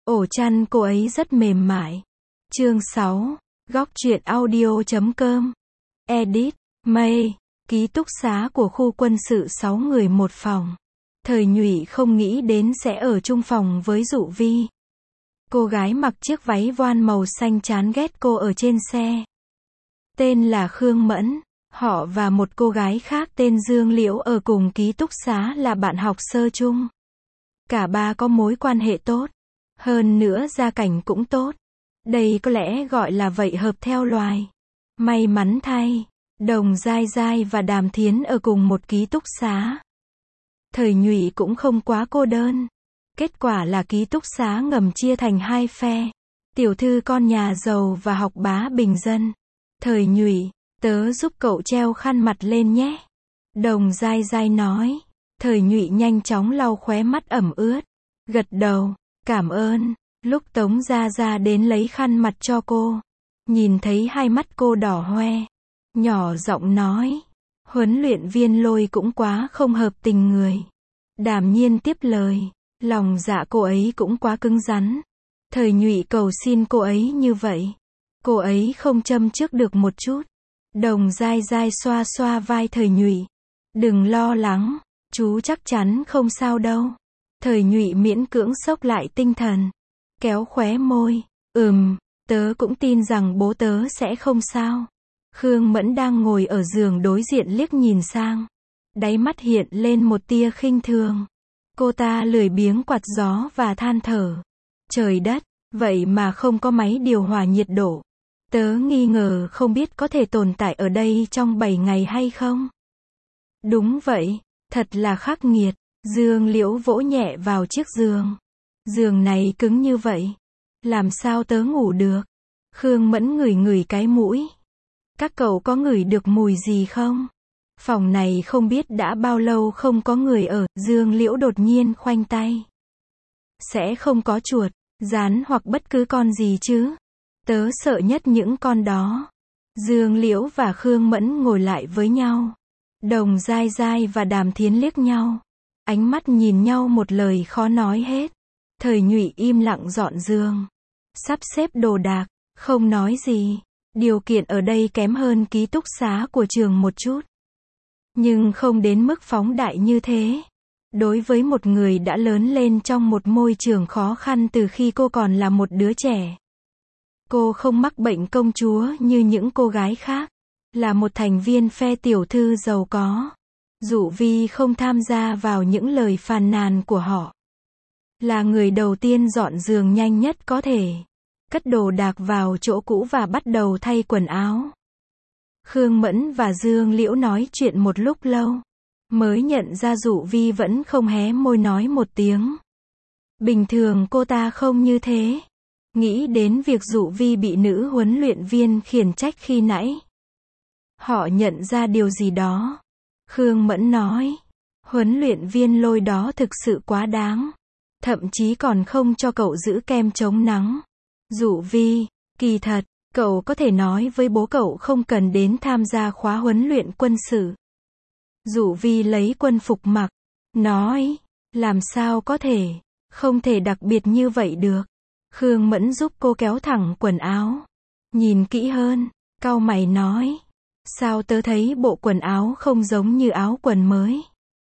Ổ chăn cô ấy rất mềm mại. Chương 6. Góc truyện audio.com. Edit. May. Ký túc xá của khu quân sự 6 người một phòng. Thời Nhụy không nghĩ đến sẽ ở chung phòng với Dụ Vi. Cô gái mặc chiếc váy voan màu xanh chán ghét cô ở trên xe. Tên là Khương Mẫn. Họ và một cô gái khác tên Dương Liễu ở cùng ký túc xá là bạn học sơ chung. Cả ba có mối quan hệ tốt. Hơn nữa gia cảnh cũng tốt. Đây có lẽ gọi là vậy hợp theo loài. May mắn thay, Đồng Giai Giai và Đàm Thiến ở cùng một ký túc xá. Thời Nhụy cũng không quá cô đơn. Kết quả là ký túc xá ngầm chia thành hai phe. Tiểu thư con nhà giàu và học bá bình dân. Thời Nhụy, tớ giúp cậu treo khăn mặt lên nhé. Đồng Giai Giai nói. Thời Nhụy nhanh chóng lau khóe mắt ẩm ướt. Gật đầu, cảm ơn. Lúc Tống Gia Gia đến lấy khăn mặt cho cô, nhìn thấy hai mắt cô đỏ hoe, nhỏ giọng nói, huấn luyện viên Lôi cũng quá không hợp tình người. Đàm Nhiên tiếp lời, lòng dạ cô ấy cũng quá cứng rắn. Thời Nhụy cầu xin cô ấy như vậy, cô ấy không châm chước được một chút. Đồng Giai Giai xoa xoa vai Thời Nhụy, đừng lo lắng, chú chắc chắn không sao đâu. Thời Nhụy miễn cưỡng xốc lại tinh thần, kéo khóe môi, tớ cũng tin rằng bố tớ sẽ không sao. Khương Mẫn đang ngồi ở giường đối diện liếc nhìn sang, đáy mắt hiện lên một tia khinh thường. Cô ta lười biếng quạt gió và than thở. Trời đất, vậy mà không có máy điều hòa nhiệt độ. Tớ nghi ngờ không biết có thể tồn tại ở đây trong 7 ngày hay không. Đúng vậy, thật là khắc nghiệt. Dương Liễu vỗ nhẹ vào chiếc giường. Giường này cứng như vậy, làm sao tớ ngủ được? Khương Mẫn ngửi ngửi cái mũi. Các cậu có ngửi được mùi gì không? Phòng này không biết đã bao lâu không có người ở. Dương Liễu đột nhiên khoanh tay. Sẽ không có chuột, gián hoặc bất cứ con gì chứ? Tớ sợ nhất những con đó. Dương Liễu và Khương Mẫn ngồi lại với nhau. Đồng Giai Giai và Đàm Thiến liếc nhau. Ánh mắt nhìn nhau một lời khó nói hết. Thời Nhụy im lặng dọn giường, sắp xếp đồ đạc, không nói gì. Điều kiện ở đây kém hơn ký túc xá của trường một chút, nhưng không đến mức phóng đại như thế. Đối với một người đã lớn lên trong một môi trường khó khăn từ khi cô còn là một đứa trẻ. Cô không mắc bệnh công chúa như những cô gái khác, là một thành viên phe tiểu thư giàu có. Dụ Vi không tham gia vào những lời phàn nàn của họ. Là người đầu tiên dọn giường nhanh nhất có thể. Cất đồ đạc vào chỗ cũ và bắt đầu thay quần áo. Khương Mẫn và Dương Liễu nói chuyện một lúc lâu. Mới nhận ra Dụ Vi vẫn không hé môi nói một tiếng. Bình thường cô ta không như thế. Nghĩ đến việc Dụ Vi bị nữ huấn luyện viên khiển trách khi nãy. Họ nhận ra điều gì đó. Khương Mẫn nói, huấn luyện viên Lôi đó thực sự quá đáng. Thậm chí còn không cho cậu giữ kem chống nắng. Dụ Vi, kỳ thật, cậu có thể nói với bố cậu không cần đến tham gia khóa huấn luyện quân sự. Dụ Vi lấy quân phục mặc, nói, làm sao có thể, không thể đặc biệt như vậy được. Khương Mẫn giúp cô kéo thẳng quần áo. Nhìn kỹ hơn, cau mày nói, sao tớ thấy bộ quần áo không giống như áo quần mới?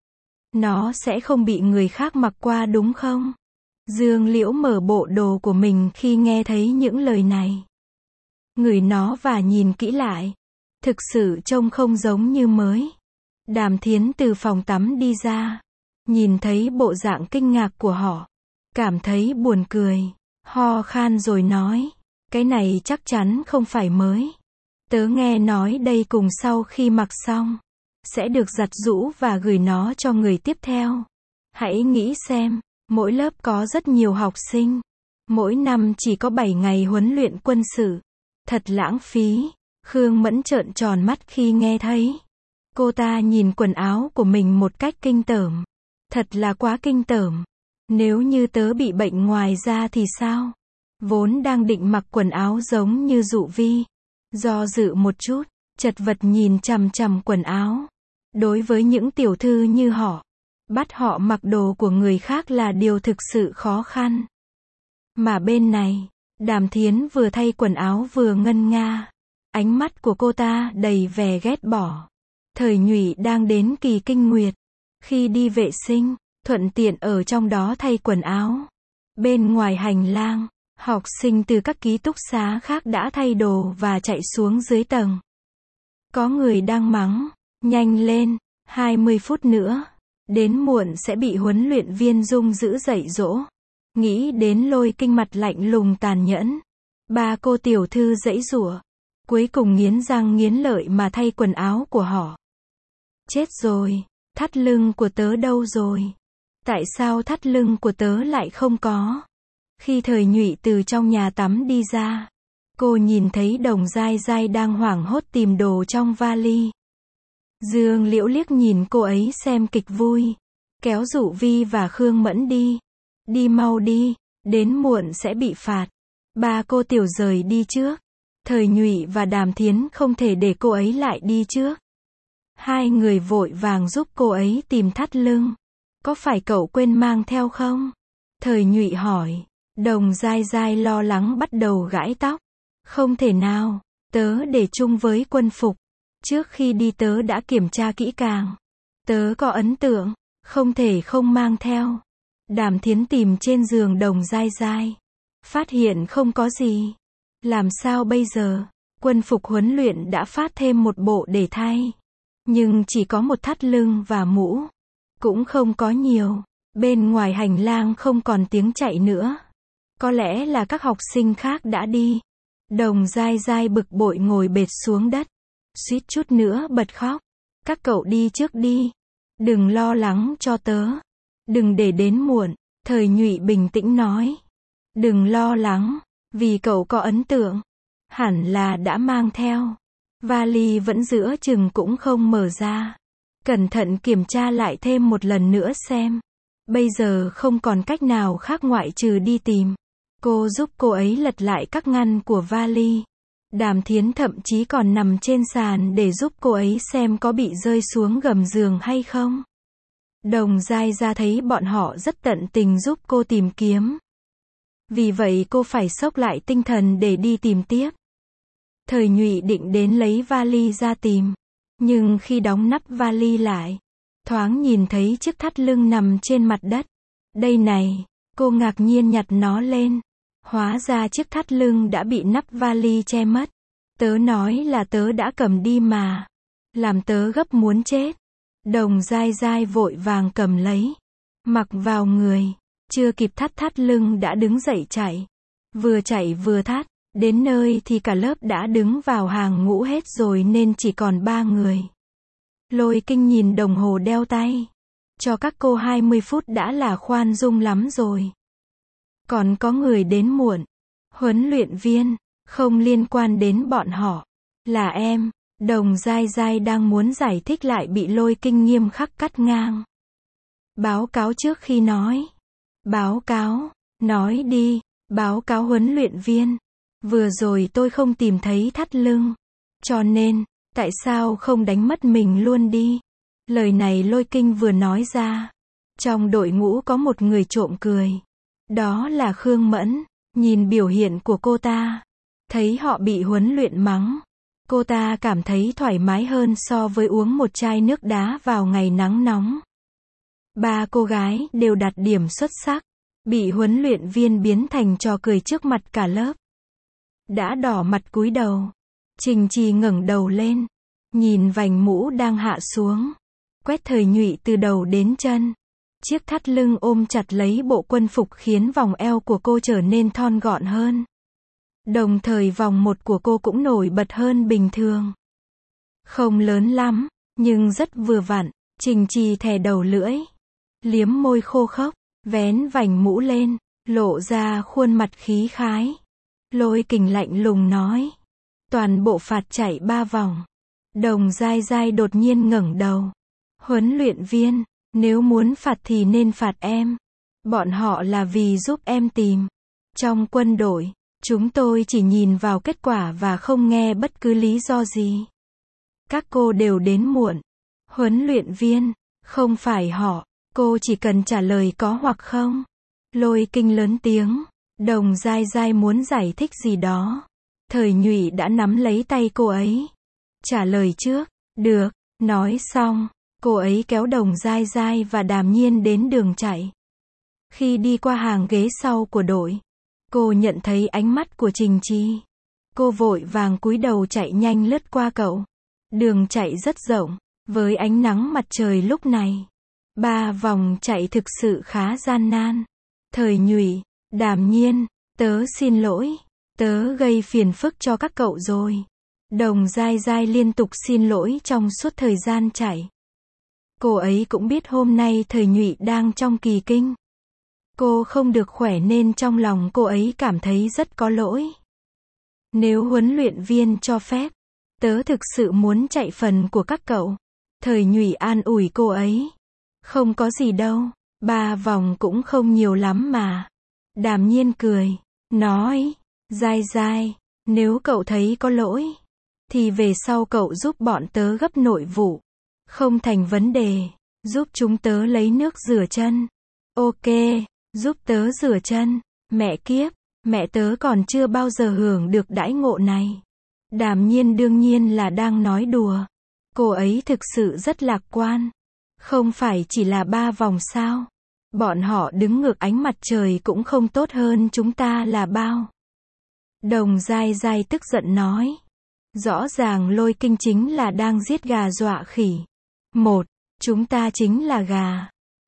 Nó sẽ không bị người khác mặc qua đúng không? Dương Liễu mở bộ đồ của mình khi nghe thấy những lời này. Ngửi nó và nhìn kỹ lại. Thực sự trông không giống như mới. Đàm Thiến từ phòng tắm đi ra. Nhìn thấy bộ dạng kinh ngạc của họ. Cảm thấy buồn cười. Ho khan rồi nói. Cái này chắc chắn không phải mới. Tớ nghe nói đây cùng sau khi mặc xong, sẽ được giặt giũ và gửi nó cho người tiếp theo. Hãy nghĩ xem, mỗi lớp có rất nhiều học sinh. Mỗi năm chỉ có 7 ngày huấn luyện quân sự. Thật lãng phí. Khương Mẫn trợn tròn mắt khi nghe thấy. Cô ta nhìn quần áo của mình một cách kinh tởm. Thật là quá kinh tởm. Nếu như tớ bị bệnh ngoài da thì sao? Vốn đang định mặc quần áo giống như Dụ Vi. Do dự một chút, chật vật nhìn chằm chằm quần áo. Đối với những tiểu thư như họ, bắt họ mặc đồ của người khác là điều thực sự khó khăn. Mà bên này, Đàm Thiến vừa thay quần áo vừa ngân nga. Ánh mắt của cô ta đầy vẻ ghét bỏ. Thời Nhụy đang đến kỳ kinh nguyệt. Khi đi vệ sinh, thuận tiện ở trong đó thay quần áo. Bên ngoài hành lang, học sinh từ các ký túc xá khác đã thay đồ và chạy xuống dưới tầng. Có người đang mắng, nhanh lên, 20 phút nữa, đến muộn sẽ bị huấn luyện viên Dung giữ dạy dỗ. Nghĩ đến Lôi Kinh mặt lạnh lùng tàn nhẫn. Ba cô tiểu thư giãy giụa, cuối cùng nghiến răng nghiến lợi mà thay quần áo của họ. Chết rồi, thắt lưng của tớ đâu rồi? Tại sao thắt lưng của tớ lại không có? Khi Thời Nhụy từ trong nhà tắm đi ra, cô nhìn thấy Đồng Giai Giai đang hoảng hốt tìm đồ trong vali. Dương Liễu liếc nhìn cô ấy xem kịch vui, kéo Dụ Vi và Khương Mẫn đi. Đi mau đi, đến muộn sẽ bị phạt. Ba cô tiểu rời đi trước. Thời Nhụy và Đàm Thiến không thể để cô ấy lại đi trước. Hai người vội vàng giúp cô ấy tìm thắt lưng. Có phải cậu quên mang theo không? Thời Nhụy hỏi. Đồng Giai Giai lo lắng bắt đầu gãi tóc. Không thể nào, tớ để chung với quân phục. Trước khi đi tớ đã kiểm tra kỹ càng. Tớ có ấn tượng, không thể không mang theo. Đàm Thiến tìm trên giường Đồng Giai Giai. Phát hiện không có gì. Làm sao bây giờ? Quân phục huấn luyện đã phát thêm một bộ để thay. Nhưng chỉ có một thắt lưng và mũ. Cũng không có nhiều. Bên ngoài hành lang không còn tiếng chạy nữa. Có lẽ là các học sinh khác đã đi. Đồng Giai Giai bực bội ngồi bệt xuống đất. Suýt chút nữa bật khóc. Các cậu đi trước đi. Đừng lo lắng cho tớ. Đừng để đến muộn. Thời Nhụy bình tĩnh nói. Đừng lo lắng. Vì cậu có ấn tượng. Hẳn là đã mang theo. Vali vẫn giữa chừng cũng không mở ra. Cẩn thận kiểm tra lại thêm một lần nữa xem. Bây giờ không còn cách nào khác ngoại trừ đi tìm. Cô giúp cô ấy lật lại các ngăn của vali. Đàm Thiến thậm chí còn nằm trên sàn để giúp cô ấy xem có bị rơi xuống gầm giường hay không. Đồng Giai Giai thấy bọn họ rất tận tình giúp cô tìm kiếm. Vì vậy cô phải xốc lại tinh thần để đi tìm tiếp. Thời Nhụy định đến lấy vali ra tìm. Nhưng khi đóng nắp vali lại, thoáng nhìn thấy chiếc thắt lưng nằm trên mặt đất. Đây này, cô ngạc nhiên nhặt nó lên. Hóa ra chiếc thắt lưng đã bị nắp vali che mất. Tớ nói là tớ đã cầm đi mà. Làm tớ gấp muốn chết. Đồng Giai Giai vội vàng cầm lấy. Mặc vào người. Chưa kịp thắt lưng đã đứng dậy chạy. Vừa chạy vừa thắt. Đến nơi thì cả lớp đã đứng vào hàng ngũ hết rồi nên chỉ còn 3 người. Lôi Kinh nhìn đồng hồ đeo tay. Cho các cô 20 phút đã là khoan dung lắm rồi. Còn có người đến muộn. Huấn luyện viên, không liên quan đến bọn họ. Là em. Đồng Giai Giai đang muốn giải thích lại bị Lôi Kinh nghiêm khắc cắt ngang. Báo cáo trước khi nói. Báo cáo. Nói đi. Báo cáo huấn luyện viên. Vừa rồi tôi không tìm thấy thắt lưng. Cho nên, tại sao không đánh mất mình luôn đi? Lời này Lôi Kinh vừa nói ra. Trong đội ngũ có một người trộm cười. Đó là Khương Mẫn. Nhìn biểu hiện của cô ta. Thấy họ bị huấn luyện mắng. Cô ta cảm thấy thoải mái hơn so với uống một chai nước đá vào ngày nắng nóng. 3 cô gái đều đạt điểm xuất sắc. Bị huấn luyện viên biến thành trò cười trước mặt cả lớp. Đã đỏ mặt cúi đầu. Trình Trì ngẩng đầu lên. Nhìn vành mũ đang hạ xuống. Quét Thời Nhụy từ đầu đến chân. Chiếc thắt lưng ôm chặt lấy bộ quân phục khiến vòng eo của cô trở nên thon gọn hơn. Đồng thời vòng một của cô cũng nổi bật hơn bình thường. Không lớn lắm, nhưng rất vừa vặn. Trình Trì thè đầu lưỡi. Liếm môi khô khốc. Vén vành mũ lên. Lộ ra khuôn mặt khí khái. Lôi Kình lạnh lùng nói. Toàn bộ phạt chạy 3 vòng. Đồng Giai Giai đột nhiên ngẩng đầu. Huấn luyện viên, nếu muốn phạt thì nên phạt em. Bọn họ là vì giúp em tìm. Trong quân đội, chúng tôi chỉ nhìn vào kết quả và không nghe bất cứ lý do gì. Các cô đều đến muộn. Huấn luyện viên, không phải họ. Cô chỉ cần trả lời có hoặc không. Lôi Kinh lớn tiếng. Đồng Giai Giai muốn giải thích gì đó. Thời Nhụy đã nắm lấy tay cô ấy. Trả lời trước. Được. Nói xong, cô ấy kéo Đồng Giai Giai và Đàm Nhiên đến đường chạy. Khi đi qua hàng ghế sau của đội, cô nhận thấy ánh mắt của Trình Chi. Cô vội vàng cúi đầu chạy nhanh lướt qua cậu. Đường chạy rất rộng, với ánh nắng mặt trời lúc này. 3 vòng chạy thực sự khá gian nan. Thời Nhụy, Đàm Nhiên, tớ xin lỗi, tớ gây phiền phức cho các cậu rồi. Đồng Giai Giai liên tục xin lỗi trong suốt thời gian chạy. Cô ấy cũng biết hôm nay Thời Nhụy đang trong kỳ kinh. Cô không được khỏe nên trong lòng cô ấy cảm thấy rất có lỗi. Nếu huấn luyện viên cho phép, tớ thực sự muốn chạy phần của các cậu. Thời Nhụy an ủi cô ấy. Không có gì đâu, 3 vòng cũng không nhiều lắm mà. Đàm Nhiên cười, nói, Giai Giai, nếu cậu thấy có lỗi, thì về sau cậu giúp bọn tớ gấp nội vụ. Không thành vấn đề, giúp chúng tớ lấy nước rửa chân. Ok, giúp tớ rửa chân. Mẹ kiếp, mẹ tớ còn chưa bao giờ hưởng được đãi ngộ này. Đàm Nhiên đương nhiên là đang nói đùa. Cô ấy thực sự rất lạc quan. Không phải chỉ là 3 vòng sao? Bọn họ đứng ngược ánh mặt trời cũng không tốt hơn chúng ta là bao. Đồng Giai Giai tức giận nói. Rõ ràng Lôi Kinh chính là đang giết gà dọa khỉ. Chúng ta chính là gà.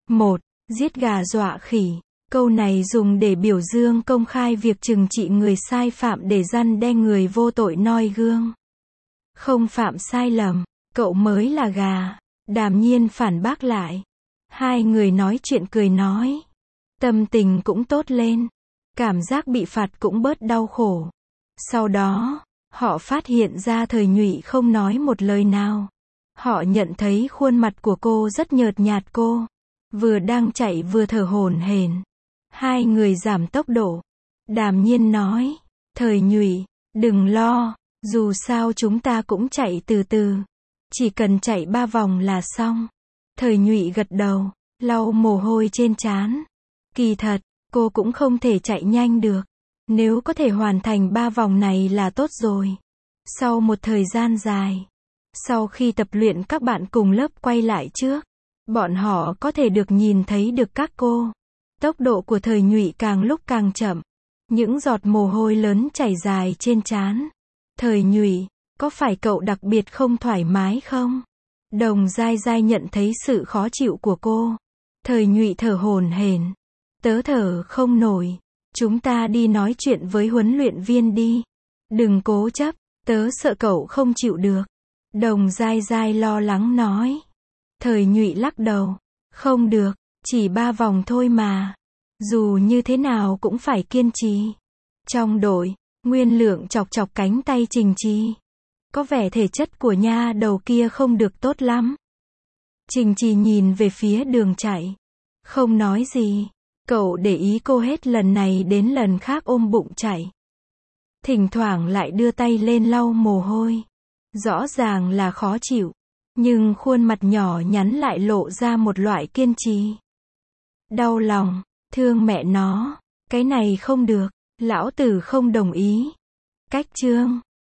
Giết gà dọa khỉ. Câu này dùng để biểu dương công khai việc trừng trị người sai phạm để răn đe người vô tội noi gương. Không phạm sai lầm, cậu mới là gà. Đàm Nhiên phản bác lại. Hai người nói chuyện cười nói. Tâm tình cũng tốt lên. Cảm giác bị phạt cũng bớt đau khổ. Sau đó, họ phát hiện ra Thời Nhụy không nói một lời nào. Họ nhận thấy khuôn mặt của cô rất nhợt nhạt, cô vừa đang chạy vừa thở hổn hển. Hai người giảm tốc độ. Đàm Nhiên nói, Thời Nhụy, đừng lo, dù sao chúng ta cũng chạy từ từ. Chỉ cần chạy 3 vòng là xong. Thời Nhụy gật đầu, lau mồ hôi trên trán. Kỳ thật, cô cũng không thể chạy nhanh được. Nếu có thể hoàn thành 3 vòng này là tốt rồi. Sau một thời gian dài, sau khi tập luyện các bạn cùng lớp quay lại trước, bọn họ có thể được nhìn thấy được các cô. Tốc độ của Thời Nhụy càng lúc càng chậm. Những giọt mồ hôi lớn chảy dài trên trán. Thời Nhụy, có phải cậu đặc biệt không thoải mái không? Đồng Giai Giai nhận thấy sự khó chịu của cô. Thời Nhụy thở hổn hển. Tớ thở không nổi. Chúng ta đi nói chuyện với huấn luyện viên đi. Đừng cố chấp, tớ sợ cậu không chịu được. Đồng Giai Giai lo lắng nói. Thời Nhụy lắc đầu. Không được, chỉ 3 vòng thôi mà. Dù như thế nào cũng phải kiên trì. Trong đội, Nguyên Lượng chọc chọc cánh tay Trình Chi. Có vẻ thể chất của nha đầu kia không được tốt lắm. Trình Chi nhìn về phía đường chạy. Không nói gì. Cậu để ý cô hết lần này đến lần khác ôm bụng chạy. Thỉnh thoảng lại đưa tay lên lau mồ hôi. Rõ ràng là khó chịu. Nhưng khuôn mặt nhỏ nhắn lại lộ ra một loại kiên trì. Đau lòng, thương mẹ nó. Cái này không được. Lão tử không đồng ý. Cách chương